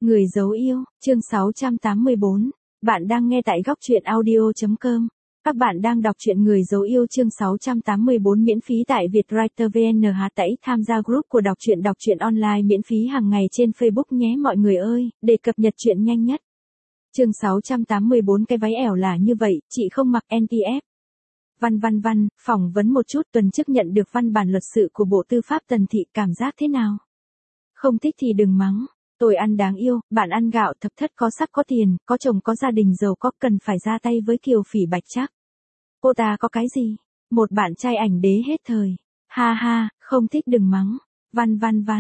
Người dấu yêu, chương 684. Bạn đang nghe tại góc truyện audio.com. Các bạn đang đọc truyện Người dấu yêu chương 684 miễn phí tại Vietwriter VN. Tẩy tham gia group của đọc truyện online miễn phí hàng ngày trên Facebook nhé mọi người ơi, để cập nhật truyện nhanh nhất. Chương 684 cái váy ẻo là như vậy, chị không mặc NTF. Văn, phỏng vấn một chút tuần trước nhận được văn bản luật sự của Bộ Tư pháp Tần Thị, cảm giác thế nào? Không thích thì đừng mắng. Tôi ăn đáng yêu, bạn ăn gạo thập thất có sắc có tiền, có chồng có gia đình giàu có, cần phải ra tay với Kiều Phỉ Bạch Trắc. Cô ta có cái gì? Một bạn trai ảnh đế hết thời. Ha, không thích đừng mắng. Văn,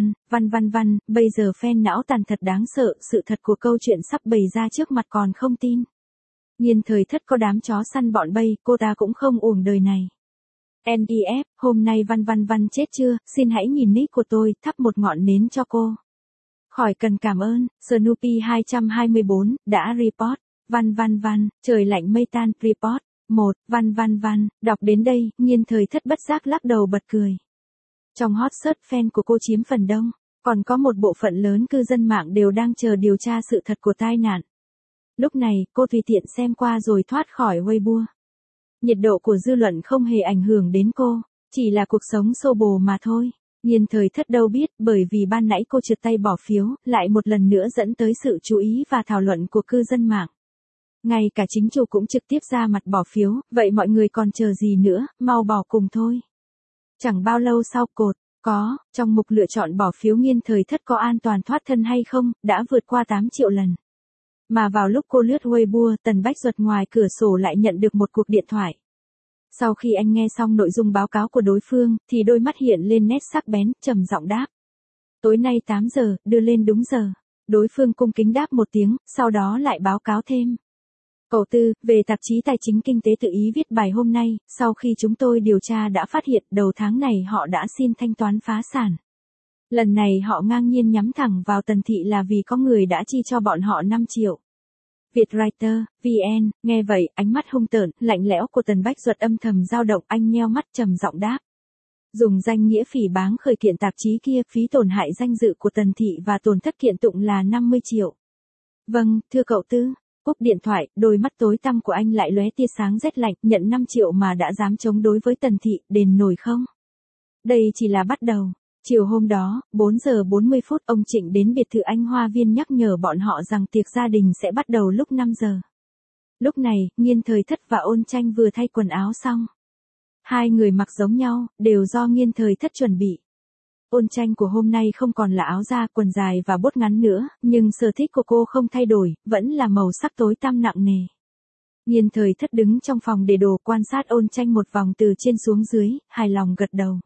bây giờ fan não tàn thật đáng sợ, sự thật của câu chuyện sắp bày ra trước mặt còn không tin. Nhiên thời thất có đám chó săn bọn Bay, cô ta cũng không uổng đời này. NEF, hôm nay Văn chết chưa, xin hãy nhìn nick của tôi, thắp một ngọn nến cho cô. Khỏi cần cảm ơn, Snoopy 224, đã report. Văn, trời lạnh mây tan, report. Văn, đọc đến đây, Nhiên thời thất bất giác lắc đầu bật cười. Trong hot search fan của cô chiếm phần đông, còn có một bộ phận lớn cư dân mạng đều đang chờ điều tra sự thật của tai nạn. Lúc này, cô tùy tiện xem qua rồi thoát khỏi Weibo. Nhiệt độ của dư luận không hề ảnh hưởng đến cô, chỉ là cuộc sống xô bồ mà thôi. Nhiên thời thất đâu biết, bởi vì ban nãy cô trượt tay bỏ phiếu, lại một lần nữa dẫn tới sự chú ý và thảo luận của cư dân mạng. Ngay cả chính chủ cũng trực tiếp ra mặt bỏ phiếu, vậy mọi người còn chờ gì nữa, mau bỏ cùng thôi. Chẳng bao lâu sau trong mục lựa chọn bỏ phiếu Nhiên thời thất có an toàn thoát thân hay không, đã vượt qua 8 triệu lần. Mà vào lúc cô lướt Weibo, Tần Bách Duật ngoài cửa sổ lại nhận được một cuộc điện thoại. Sau khi anh nghe xong nội dung báo cáo của đối phương, thì đôi mắt hiện lên nét sắc bén, trầm giọng đáp. Tối nay 8 giờ, đưa lên đúng giờ. Đối phương cung kính đáp một tiếng, sau đó lại báo cáo thêm. Cậu Tư, về tạp chí Tài chính Kinh tế Tự Ý viết bài hôm nay, sau khi chúng tôi điều tra đã phát hiện đầu tháng này họ đã xin thanh toán phá sản. Lần này họ ngang nhiên nhắm thẳng vào Tần Thị là vì có người đã chi cho bọn họ 5 triệu. Vietwriter, VN, nghe vậy, ánh mắt hung tợn, lạnh lẽo của Tần Bách Duật âm thầm dao động, anh nheo mắt trầm giọng đáp. Dùng danh nghĩa phỉ báng khởi kiện tạp chí kia, phí tổn hại danh dự của Tần Thị và tổn thất kiện tụng là 50 triệu. Vâng, thưa cậu Tư. Cúp điện thoại, đôi mắt tối tăm của anh lại lóe tia sáng rét lạnh, nhận 5 triệu mà đã dám chống đối với Tần Thị, đền nổi không? Đây chỉ là bắt đầu. Chiều hôm đó, 4 giờ 40 phút, ông Trịnh đến biệt thự anh Hoa Viên nhắc nhở bọn họ rằng tiệc gia đình sẽ bắt đầu lúc 5 giờ. Lúc này, Nhiên thời thất và Ôn Tranh vừa thay quần áo xong. Hai người mặc giống nhau, đều do Nhiên thời thất chuẩn bị. Ôn Tranh của hôm nay không còn là áo da, quần dài và bốt ngắn nữa, nhưng sở thích của cô không thay đổi, vẫn là màu sắc tối tăm nặng nề. Nhiên thời thất đứng trong phòng để đồ quan sát Ôn Tranh một vòng từ trên xuống dưới, hài lòng gật đầu.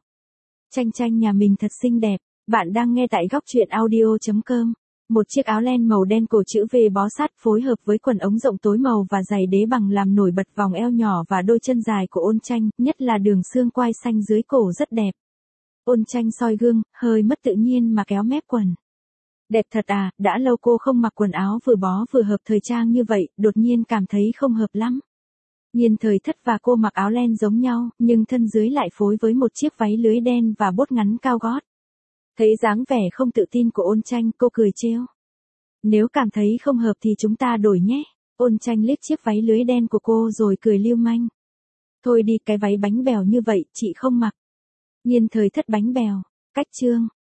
Tranh nhà mình thật xinh đẹp, bạn đang nghe tại góc truyện audio.com. Một chiếc áo len màu đen cổ chữ V bó sát phối hợp với quần ống rộng tối màu và giày đế bằng làm nổi bật vòng eo nhỏ và đôi chân dài của Ôn Tranh, nhất là đường xương quai xanh dưới cổ rất đẹp. Ôn Tranh soi gương, hơi mất tự nhiên mà kéo mép quần. Đẹp thật à, đã lâu cô không mặc quần áo vừa bó vừa hợp thời trang như vậy, đột nhiên cảm thấy không hợp lắm. Nhiên thời thất và cô mặc áo len giống nhau, nhưng thân dưới lại phối với một chiếc váy lưới đen và bốt ngắn cao gót. Thấy dáng vẻ không tự tin của Ôn Tranh, cô cười trêu. Nếu cảm thấy không hợp thì chúng ta đổi nhé. Ôn Tranh liếc chiếc váy lưới đen của cô rồi cười lưu manh. Thôi đi, cái váy bánh bèo như vậy, chị không mặc. Nhiên thời thất bánh bèo, cách chương.